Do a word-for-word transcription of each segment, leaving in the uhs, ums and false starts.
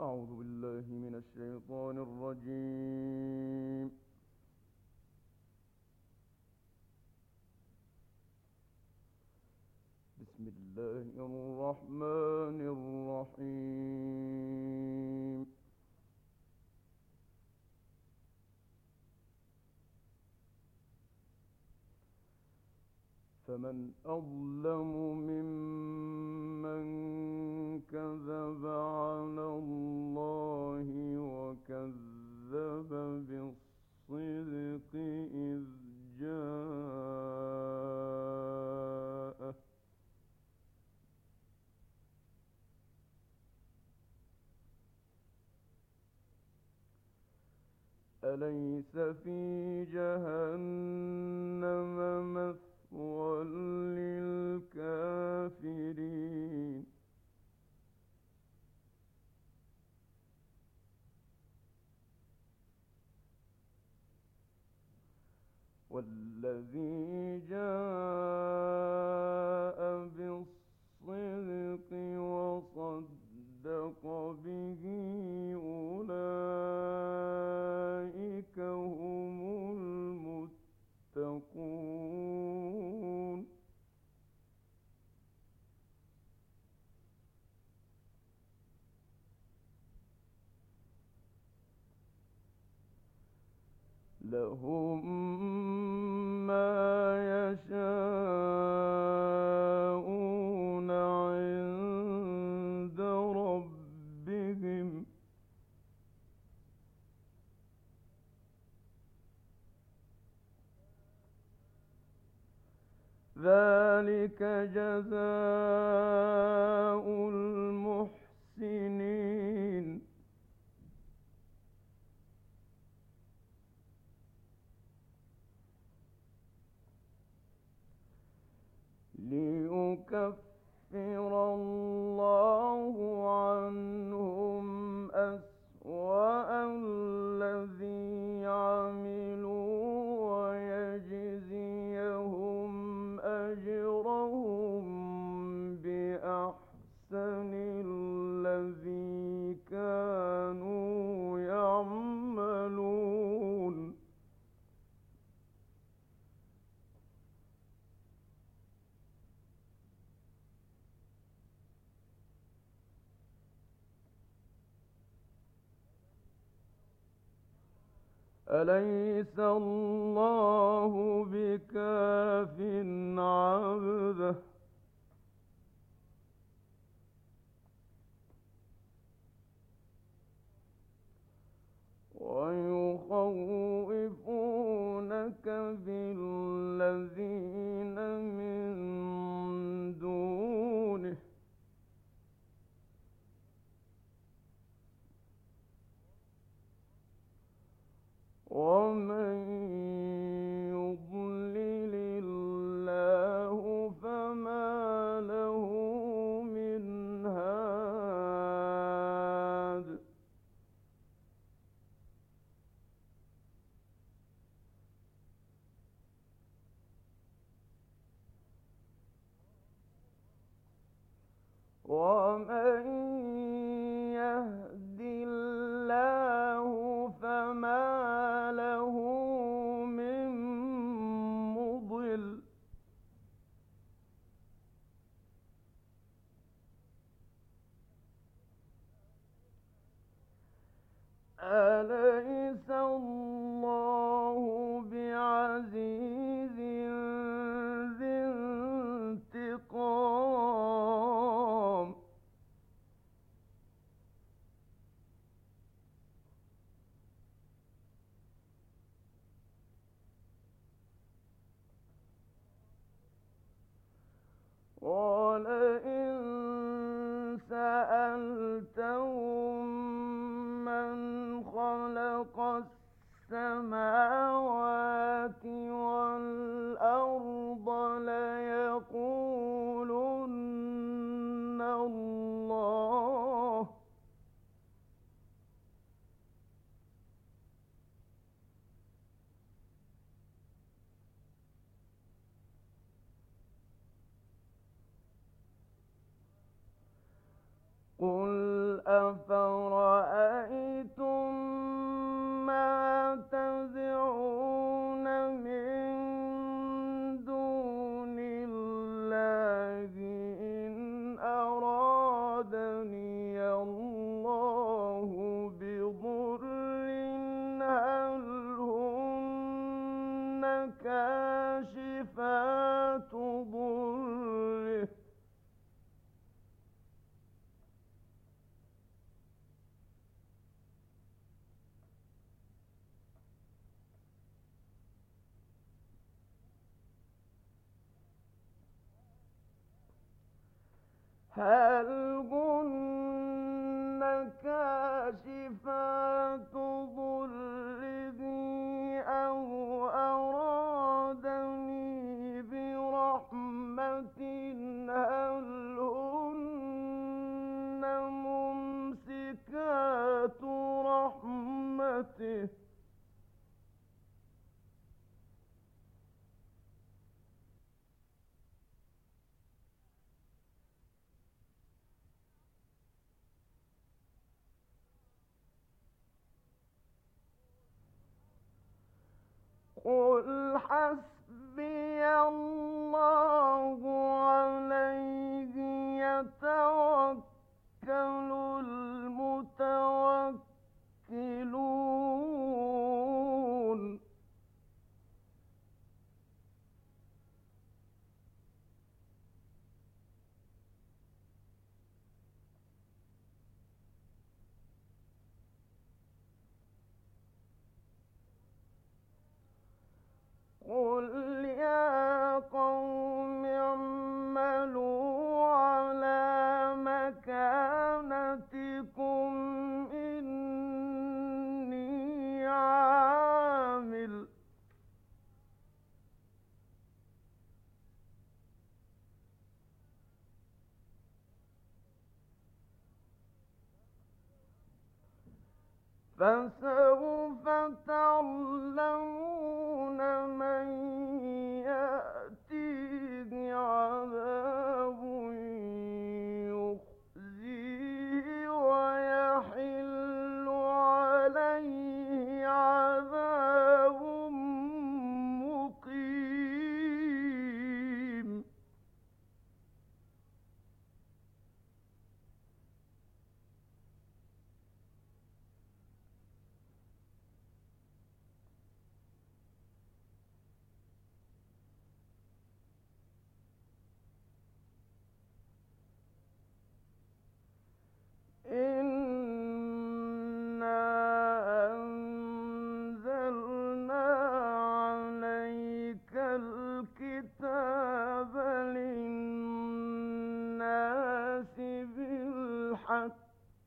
أعوذ بالله من الشيطان الرجيم. بسم الله الرحمن الرحيم. فمن أظلم ممن كذب على الله وكذب بالصدق إذ جاءه أليس في جهنم مثوى للكافرين والذي جاء بالصدق وصدق به أولئك هم المتقون لهم ما يشاءون عند ربهم ذلك جزاء المحسنين ليكفر الله عنهم أسوأ الذي عملوا ويجزيهم أجرهم بأحسن الذي كانوا يعملون أليس الله بكاف عبده ويخوفونك بالذين من دونه ومن يضلل الله فما له من هاد ومن يهد الله فما له من مضل أليس الله بعزيز ذي انتقام ولئن سألتهم من خلق السماوات والأرض ليقولن الله قل أفرأيتم هل هن كاشفات ضره أو أرادني برحمة هل هن ممسكات رحمته قل حسبي الله عليه يتوكل المتوكلون قل يا قوم اعملوا على مكانتكم إني عامل فسوف تعلمون من يأتيه عذاب يخزيه ويحل عليه عذاب مقيم إنا أنزلنا عليك الكتاب للناس بالحق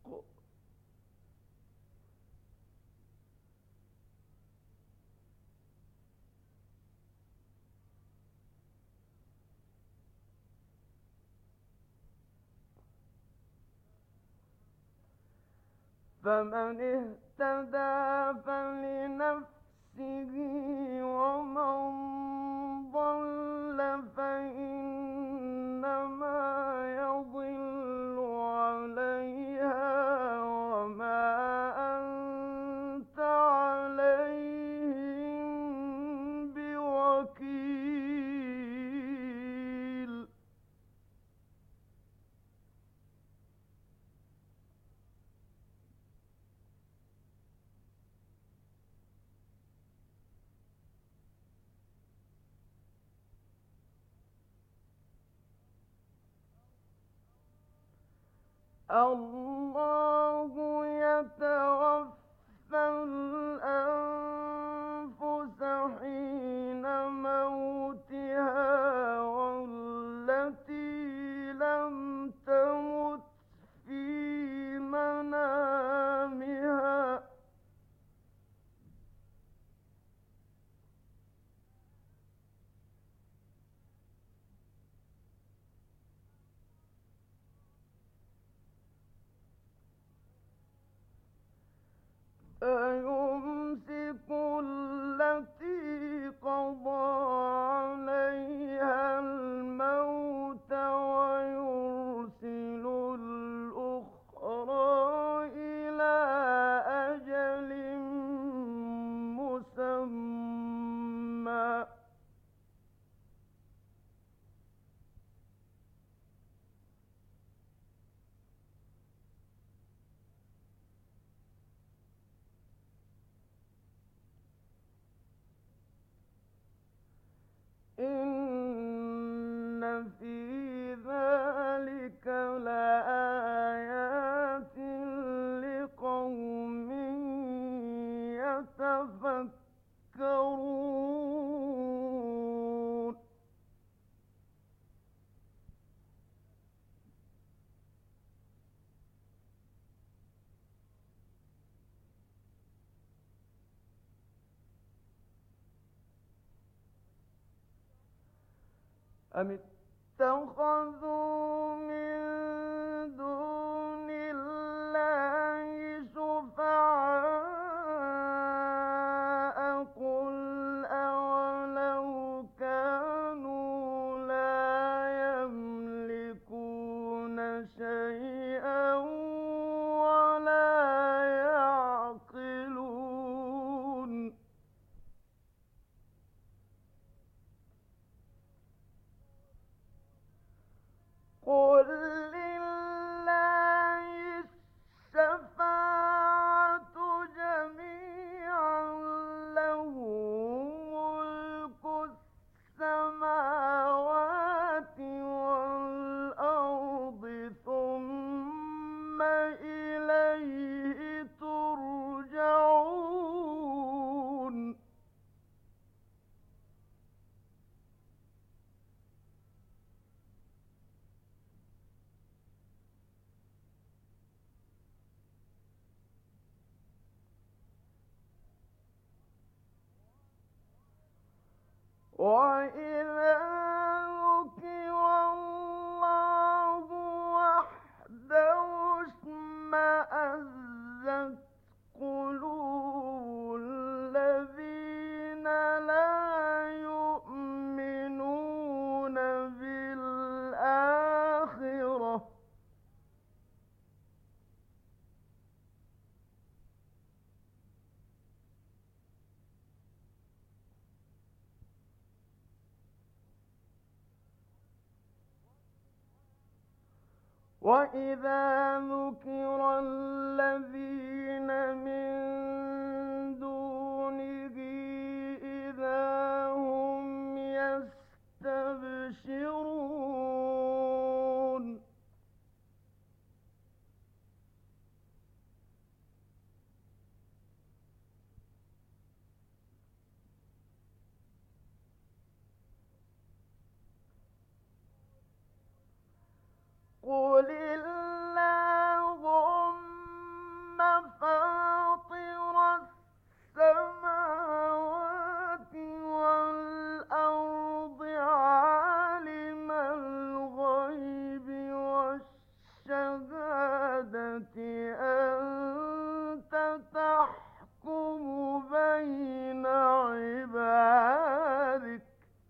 فمن اهتدى فلنفسه ومن ضل فإنما يضل عليها وما أنت عليهم بوكيل الله يتوفى الأنفس حين موتها والتي لم تمت في منامها فيمسك التي قضى عليها الموت ويرسل الأخرى إلى أجل مسمى إن في ذلك لآيات لقوم يتفكرون. أم اتخذوا من دون الله شفعاء قل أولو كانوا لا يملكون شيئا ولا يعقلون قل لله الشفاعة جميعا له ملك السماوات والأرض ثم إليه ترجعون وإذا ذكر الله وحده اشمأزت قلوب الذين لا يؤمنون بالآخرة وإذا ذكر الذين من دونه إذا هم يستبشرون قل اللهم فاطر السماوات والأرض عالم الغيب والشهادة أنت تحكم بين عبادك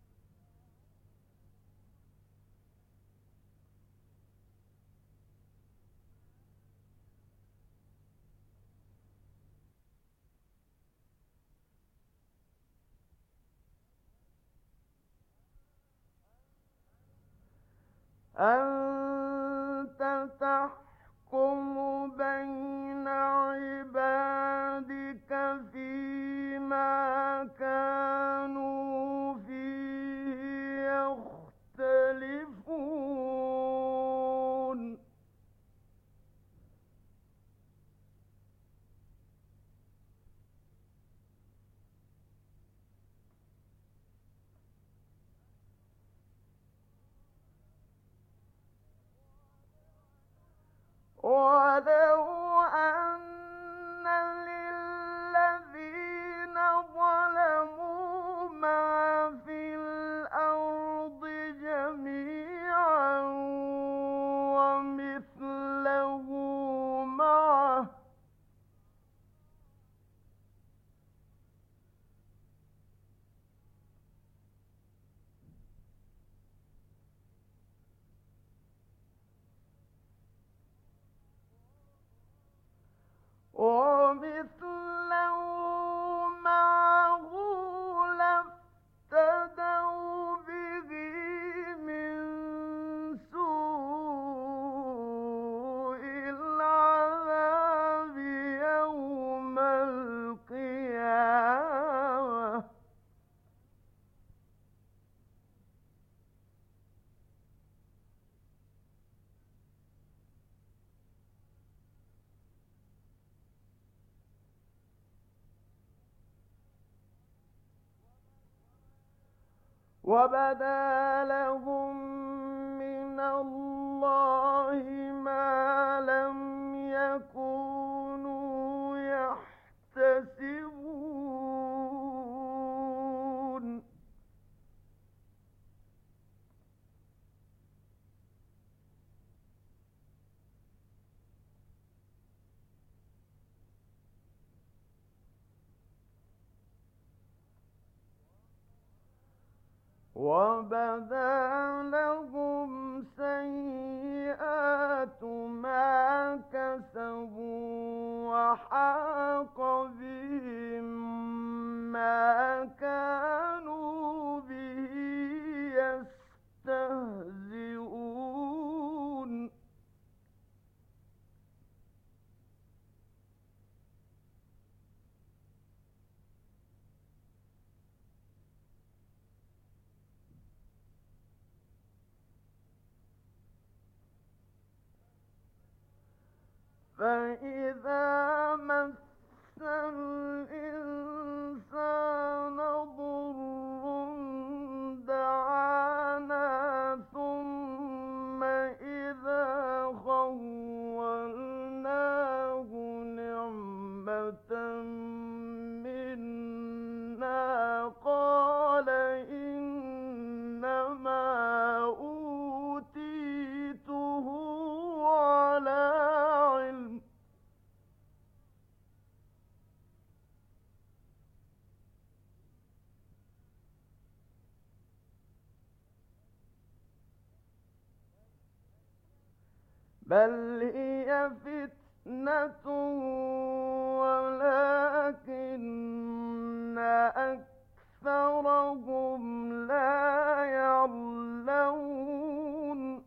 أنت تحكم بين عبادك فيما كانوا فيه يختلفون ولو أن للذين ظلموا ما في الأرض جميعا ومثله معه ومثله معه لافتدوا به من سوء العذاب يوم القيامة وبدا لهم من الله ما لم يكونوا يحتسبون وبدا لهم سيئات ما كسبوا وحاق بهم ما كانوا به يستهزئون فإذا مس الإنسان ضر دعانا ثم إذا خولناه نعمة منا قال إنما أوتيته على علم بل هي فتنة ولكن أكثرهم لا يعلمون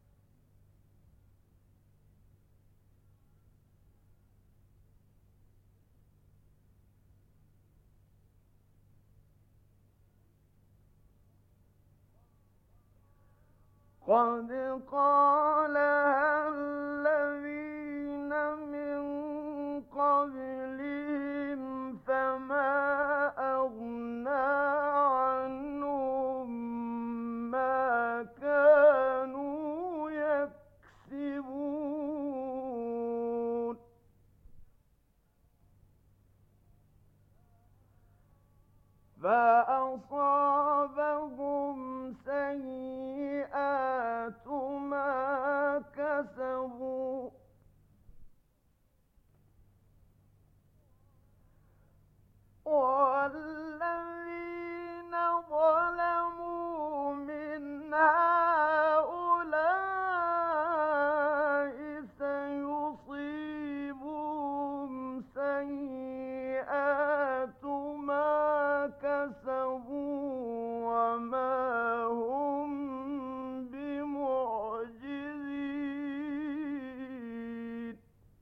قد قالها الذين من قبلهم فما أغنى عنهم ما كانوا يكسبون فأصابهم سيئات ما كسبوا والذين ظلموا من هؤلاء سيصيبهم سيئات ما كسبوا وما هم بمعجزين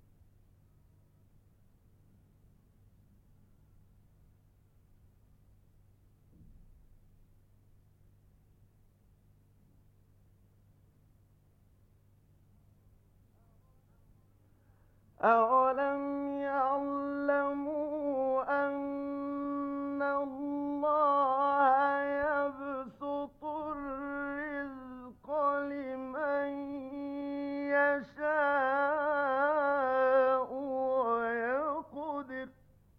أولم يعلموا أن الله يبسط الرزق لمن يشاء ويقدر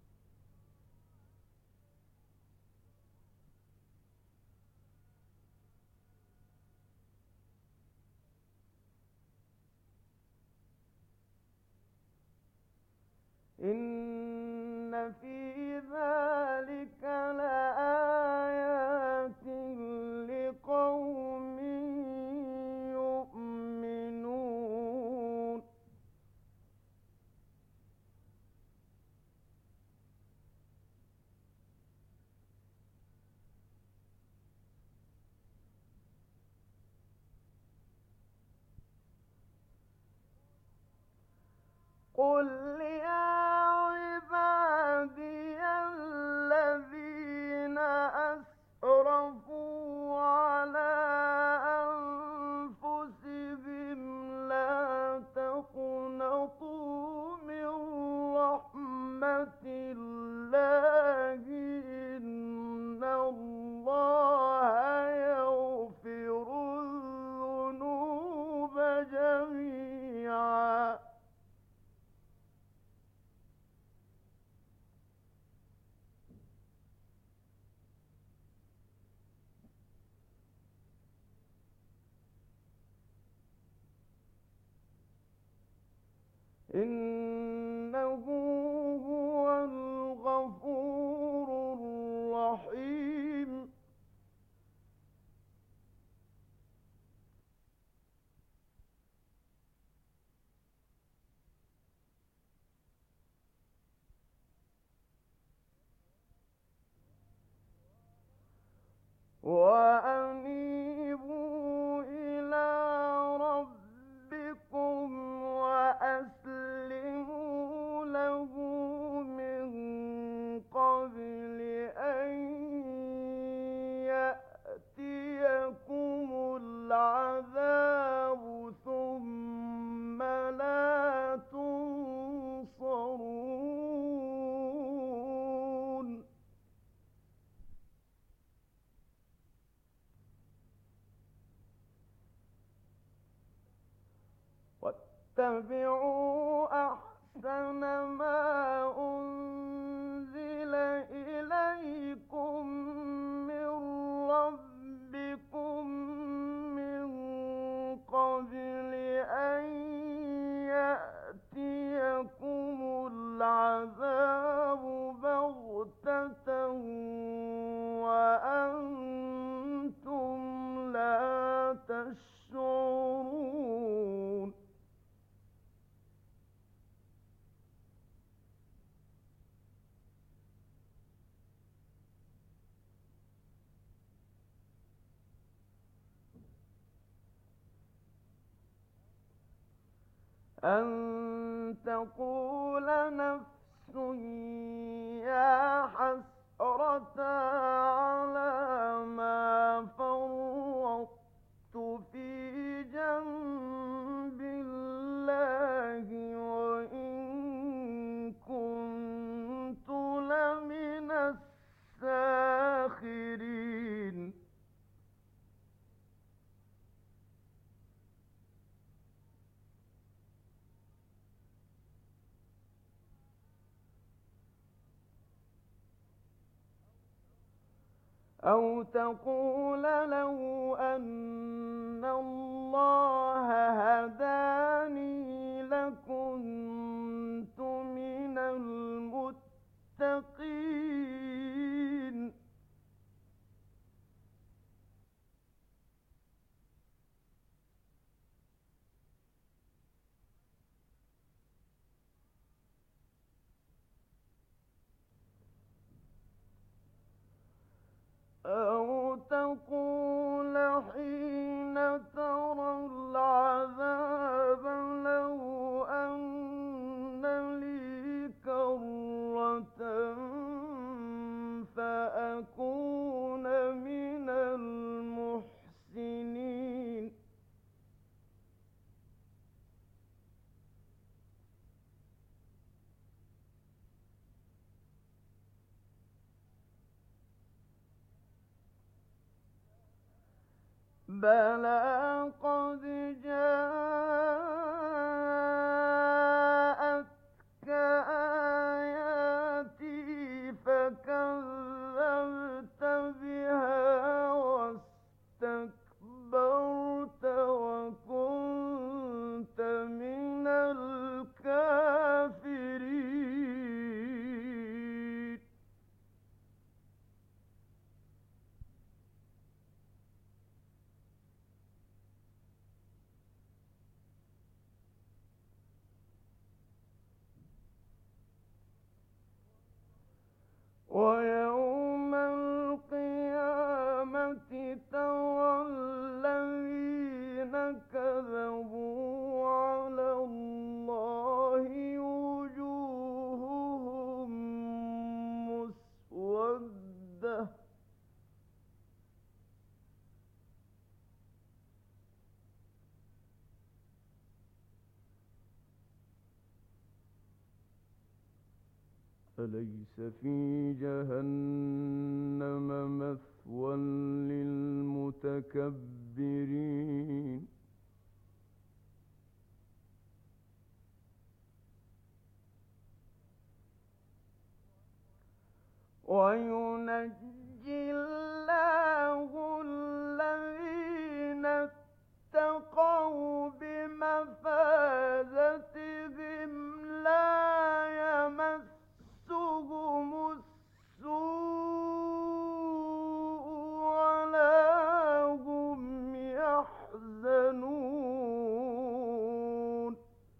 إن في ذلك لآيات لقوم يؤمنون قل يا عبادي الذين أسرفوا على أنفسهم لا تقنطوا من رحمة الله إن الله يغفر الذنوب جميعا إنه هو الغفور الرحيم اتبعوا أحسن ما أنزل إليكم من ربكم من قبل أن يأتيكم العذاب بغتة وأنتم لا تشعرون. أن تقول نفس يا حسرة على ما فرطت في جنب الله وإن كنت لمن الساخرين. أو تقول لو أن الله هداني لكنت من المتقين. أو تقول حين ترى العذاب لو أن لي كرة فأكون من المحسنين. بلى قد جاءتك آياتي فكذبت بها واستكبرت وكنت من الكافرين. ويوم القيامة ترى الذين كذبوا على الله وجوههم مسودة أليس في جهنم مثوى للمتكبرين. وينجي الله الذين اتقوا بمفازتهم لا يمسهم السوء ولا هم يحزنون.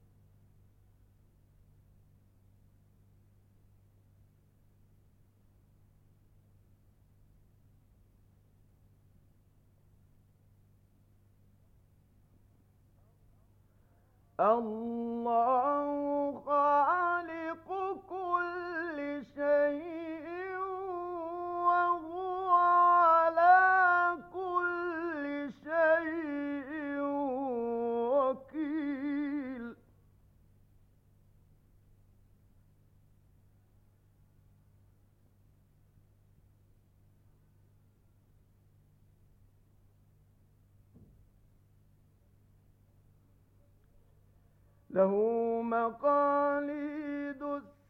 الله خالق كل شيء وهو على كل شيء وكيل. له مقاليد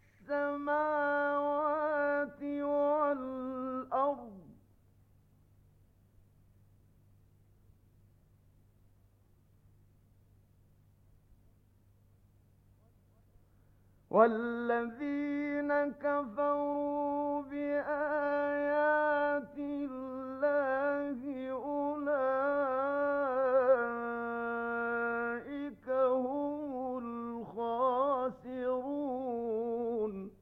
السماوات والأرض والذين كفروا بآيات الله أولئك هم الخاسرون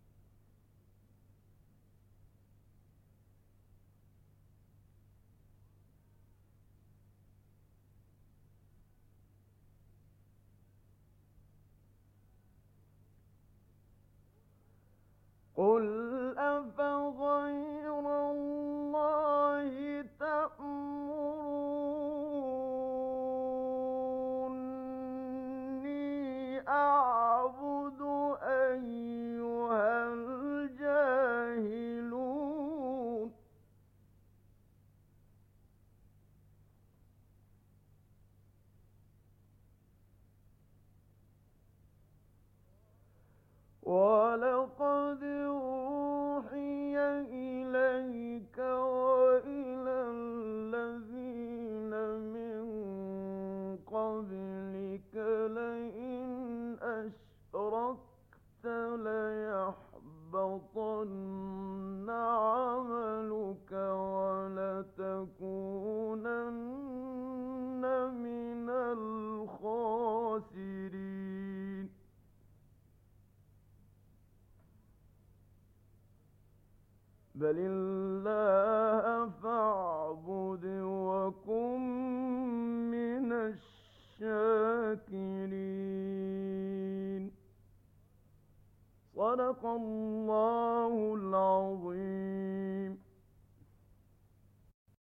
قل أفغير الله تأمروني أعبد أيها الجاهلون ولقد أوحي إليك وإلى الذين من قبلك لئن أشركت ليحبطن عملك ولتكونن من الخاسرين بل الله فاعبد وكن من الشاكرين. صدق الله العظيم.